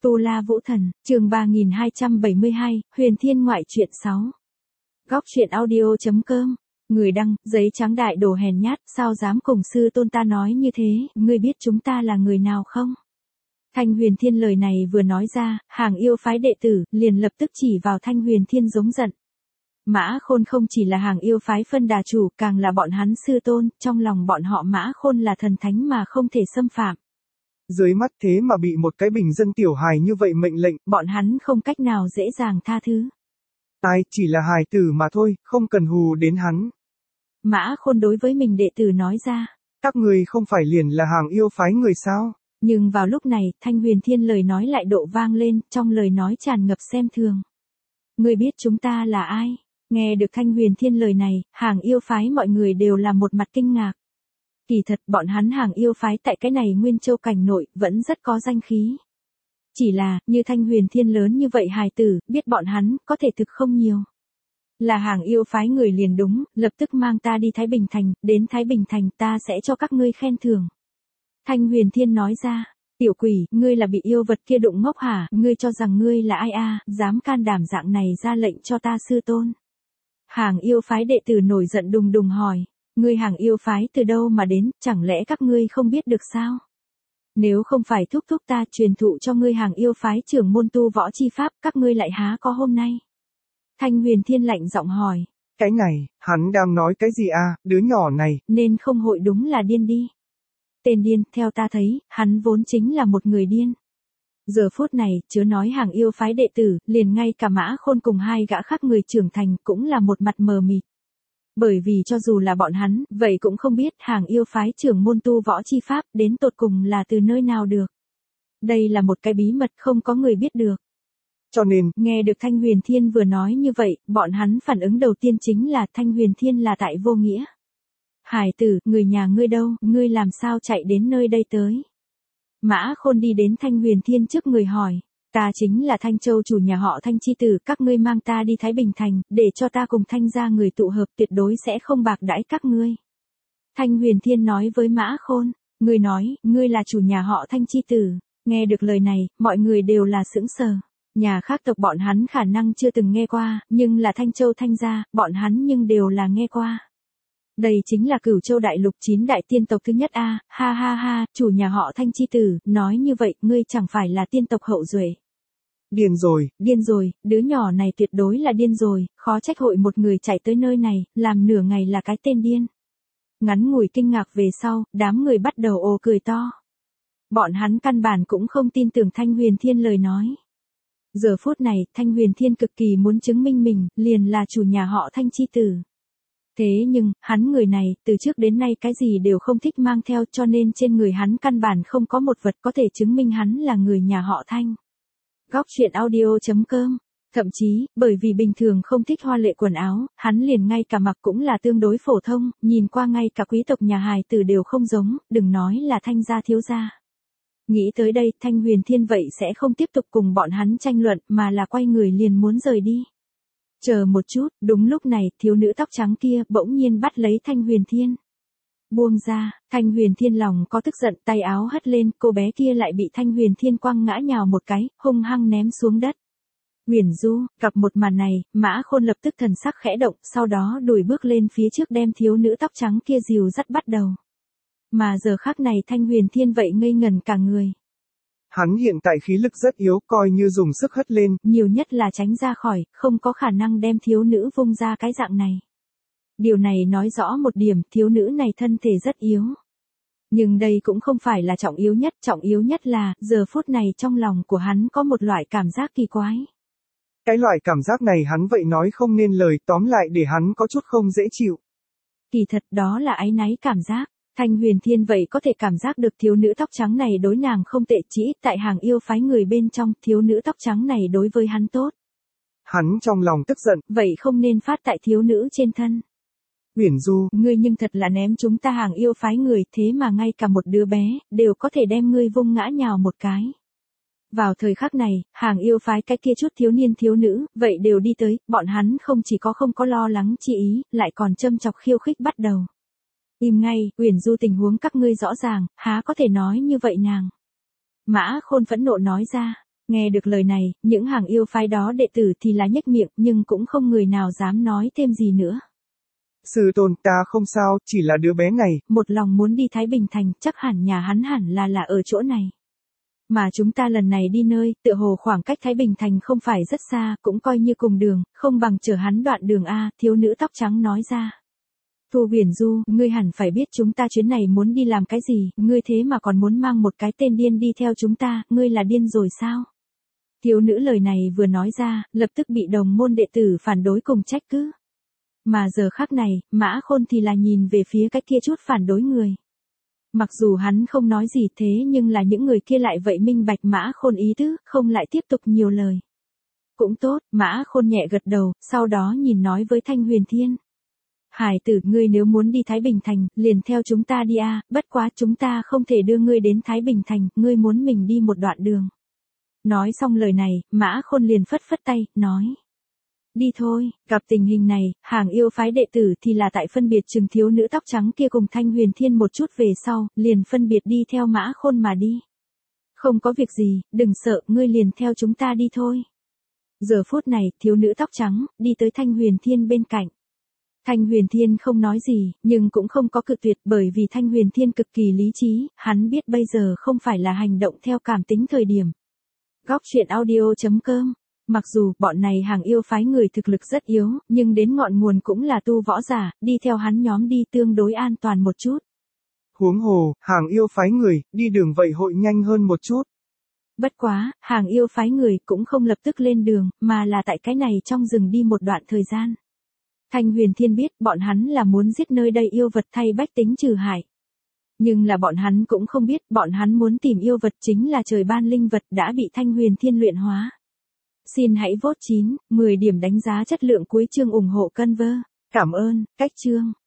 Tu La Vũ Thần, chương 3272, Huyền Thiên Ngoại truyện 6. Góc truyện audio.com. Người đăng, giấy trắng đại đồ hèn nhát, sao dám cùng sư tôn ta nói như thế, ngươi biết chúng ta là người nào không? Thanh Huyền Thiên lời này vừa nói ra, hàng yêu phái đệ tử, liền lập tức chỉ vào Thanh Huyền Thiên giống giận. Mã Khôn không chỉ là hàng yêu phái phân đà chủ, càng là bọn hắn sư tôn, trong lòng bọn họ Mã Khôn là thần thánh mà không thể xâm phạm. Dưới mắt thế mà bị một cái bình dân tiểu hài như vậy mệnh lệnh, bọn hắn không cách nào dễ dàng tha thứ. Ai, chỉ là hài tử mà thôi, không cần hù đến hắn. Mã Khôn đối với mình đệ tử nói ra. Các người không phải liền là hàng yêu phái người sao? Nhưng vào lúc này, Thanh Huyền Thiên lời nói lại độ vang lên, trong lời nói tràn ngập xem thường. Ngươi biết chúng ta là ai? Nghe được Thanh Huyền Thiên lời này, hàng yêu phái mọi người đều là một mặt kinh ngạc. Kỳ thật bọn hắn hàng yêu phái tại cái này Nguyên Châu cảnh nội, vẫn rất có danh khí. Chỉ là, như Thanh Huyền Thiên lớn như vậy hài tử, biết bọn hắn, có thể thực không nhiều. Là hàng yêu phái người liền đúng, lập tức mang ta đi Thái Bình Thành, đến Thái Bình Thành ta sẽ cho các ngươi khen thưởng. Thanh Huyền Thiên nói ra, tiểu quỷ, ngươi là bị yêu vật kia đụng ngốc hả, ngươi cho rằng ngươi là ai a, dám can đảm dạng này ra lệnh cho ta sư tôn. Hàng yêu phái đệ tử nổi giận đùng đùng hỏi, ngươi hàng yêu phái từ đâu mà đến, chẳng lẽ các ngươi không biết được sao? Nếu không phải thúc thúc ta truyền thụ cho ngươi hàng yêu phái trưởng môn tu võ chi pháp, các ngươi lại há có hôm nay? Thanh Huyền Thiên lạnh giọng hỏi. Cái này, hắn đang nói cái gì a, đứa nhỏ này? Nên không hội đúng là điên đi. Tên điên, theo ta thấy, hắn vốn chính là một người điên. Giờ phút này, chớ nói hàng yêu phái đệ tử, liền ngay cả Mã Khôn cùng hai gã khác người trưởng thành cũng là một mặt mờ mịt. Bởi vì cho dù là bọn hắn, vậy cũng không biết hàng yêu phái trưởng môn tu võ chi pháp đến tột cùng là từ nơi nào được. Đây là một cái bí mật không có người biết được. Cho nên, nghe được Thanh Huyền Thiên vừa nói như vậy, bọn hắn phản ứng đầu tiên chính là Thanh Huyền Thiên là tại vô nghĩa. Hải tử, người nhà ngươi đâu, ngươi làm sao chạy đến nơi đây tới? Mã Khôn đi đến Thanh Huyền Thiên trước người hỏi, ta chính là Thanh Châu chủ nhà họ Thanh chi tử, các ngươi mang ta đi Thái Bình Thành, để cho ta cùng Thanh gia người tụ hợp, tuyệt đối sẽ không bạc đãi các ngươi. Thanh Huyền Thiên nói với Mã Khôn, ngươi nói, ngươi là chủ nhà họ Thanh chi tử. Nghe được lời này, mọi người đều là sững sờ. Nhà khác tộc bọn hắn khả năng chưa từng nghe qua, nhưng là Thanh Châu Thanh gia, bọn hắn nhưng đều là nghe qua. Đây chính là Cửu Châu đại lục 9 đại tiên tộc thứ nhất a, ha ha ha, chủ nhà họ Thanh chi tử, nói như vậy, ngươi chẳng phải là tiên tộc hậu duệ. Điên rồi, đứa nhỏ này tuyệt đối là điên rồi, khó trách hội một người chạy tới nơi này, làm nửa ngày là cái tên điên. Ngắn ngủi kinh ngạc về sau, đám người bắt đầu ồ cười to. Bọn hắn căn bản cũng không tin tưởng Thanh Huyền Thiên lời nói. Giờ phút này, Thanh Huyền Thiên cực kỳ muốn chứng minh mình, liền là chủ nhà họ Thanh chi tử. Thế nhưng, hắn người này, từ trước đến nay cái gì đều không thích mang theo, cho nên trên người hắn căn bản không có một vật có thể chứng minh hắn là người nhà họ Thanh. Góc truyện audio.com. Thậm chí, bởi vì bình thường không thích hoa lệ quần áo, hắn liền ngay cả mặc cũng là tương đối phổ thông, nhìn qua ngay cả quý tộc nhà hài tử đều không giống, đừng nói là Thanh gia thiếu gia. Nghĩ tới đây, Thanh Huyền Thiên vậy sẽ không tiếp tục cùng bọn hắn tranh luận, mà là quay người liền muốn rời đi. Chờ một chút, đúng lúc này, thiếu nữ tóc trắng kia bỗng nhiên bắt lấy Thanh Huyền Thiên. Buông ra, Thanh Huyền Thiên lòng có tức giận, tay áo hất lên, cô bé kia lại bị Thanh Huyền Thiên quăng ngã nhào một cái, hung hăng ném xuống đất. Huyền Du, gặp một màn này, Mã Khôn lập tức thần sắc khẽ động, sau đó đuổi bước lên phía trước đem thiếu nữ tóc trắng kia dìu dắt bắt đầu. Mà giờ khắc này Thanh Huyền Thiên vậy ngây ngần cả người. Hắn hiện tại khí lực rất yếu, coi như dùng sức hất lên, nhiều nhất là tránh ra khỏi, không có khả năng đem thiếu nữ vung ra cái dạng này. Điều này nói rõ một điểm, thiếu nữ này thân thể rất yếu. Nhưng đây cũng không phải là trọng yếu nhất là, giờ phút này trong lòng của hắn có một loại cảm giác kỳ quái. Cái loại cảm giác này hắn vậy nói không nên lời, tóm lại để hắn có chút không dễ chịu. Kỳ thật đó là áy náy cảm giác. Thanh Huyền Thiên vậy có thể cảm giác được thiếu nữ tóc trắng này đối nàng không tệ, chỉ tại hàng yêu phái người bên trong, thiếu nữ tóc trắng này đối với hắn tốt. Hắn trong lòng tức giận, vậy không nên phát tại thiếu nữ trên thân. Huyền Du, ngươi nhưng thật là ném chúng ta hàng yêu phái người, thế mà ngay cả một đứa bé, đều có thể đem ngươi vung ngã nhào một cái. Vào thời khắc này, hàng yêu phái cái kia chút thiếu niên thiếu nữ, vậy đều đi tới, bọn hắn không chỉ có không có lo lắng chi ý, lại còn châm chọc khiêu khích bắt đầu. Im ngay, Uyển Du tình huống các ngươi rõ ràng, há có thể nói như vậy nàng. Mã Khôn phẫn nộ nói ra, Nghe được lời này, những hàng yêu phái đó đệ tử thì là nhếch miệng nhưng cũng không người nào dám nói thêm gì nữa. Sư tôn, ta không sao, chỉ là đứa bé này. Một lòng muốn đi Thái Bình Thành, chắc hẳn nhà hắn hẳn là ở chỗ này. Mà chúng ta lần này đi nơi, tựa hồ khoảng cách Thái Bình Thành không phải rất xa, cũng coi như cùng đường, không bằng chở hắn đoạn đường A, thiếu nữ tóc trắng nói ra. Thu Huyền Du, ngươi hẳn phải biết chúng ta chuyến này muốn đi làm cái gì, ngươi thế mà còn muốn mang một cái tên điên đi theo chúng ta, ngươi là điên rồi sao? Thiếu nữ lời này vừa nói ra, lập tức bị đồng môn đệ tử phản đối cùng trách cứ. Mà giờ khắc này, Mã Khôn thì là nhìn về phía cái kia chút phản đối người. Mặc dù hắn không nói gì thế nhưng là những người kia lại vậy minh bạch Mã Khôn ý tứ, không lại tiếp tục nhiều lời. Cũng tốt, Mã Khôn nhẹ gật đầu, sau đó nhìn nói với Thanh Huyền Thiên. Hải tử, ngươi nếu muốn đi Thái Bình Thành, liền theo chúng ta đi a, bất quá chúng ta không thể đưa ngươi đến Thái Bình Thành, ngươi muốn mình đi một đoạn đường. Nói xong lời này, Mã Khôn liền phất phất tay, nói. Đi thôi, gặp tình hình này, hàng yêu phái đệ tử thì là tại phân biệt chừng thiếu nữ tóc trắng kia cùng Thanh Huyền Thiên một chút về sau, liền phân biệt đi theo Mã Khôn mà đi. Không có việc gì, đừng sợ, ngươi liền theo chúng ta đi thôi. Giờ phút này, thiếu nữ tóc trắng, đi tới Thanh Huyền Thiên bên cạnh. Thanh Huyền Thiên không nói gì, nhưng cũng không có cự tuyệt bởi vì Thanh Huyền Thiên cực kỳ lý trí, hắn biết bây giờ không phải là hành động theo cảm tính thời điểm. Góc truyện audio.com. Mặc dù bọn này hàng yêu phái người thực lực rất yếu, nhưng đến ngọn nguồn cũng là tu võ giả, đi theo hắn nhóm đi tương đối an toàn một chút. Huống hồ, hàng yêu phái người, đi đường vậy hội nhanh hơn một chút. Bất quá, hàng yêu phái người cũng không lập tức lên đường, mà là tại cái này trong rừng đi một đoạn thời gian. Thanh Huyền Thiên biết bọn hắn là muốn giết nơi đây yêu vật thay bách tính trừ hại. Nhưng là bọn hắn cũng không biết bọn hắn muốn tìm yêu vật chính là trời ban linh vật đã bị Thanh Huyền Thiên luyện hóa. Xin hãy vote 9, 10 điểm đánh giá chất lượng cuối chương ủng hộ Conver. Cảm ơn, cách chương.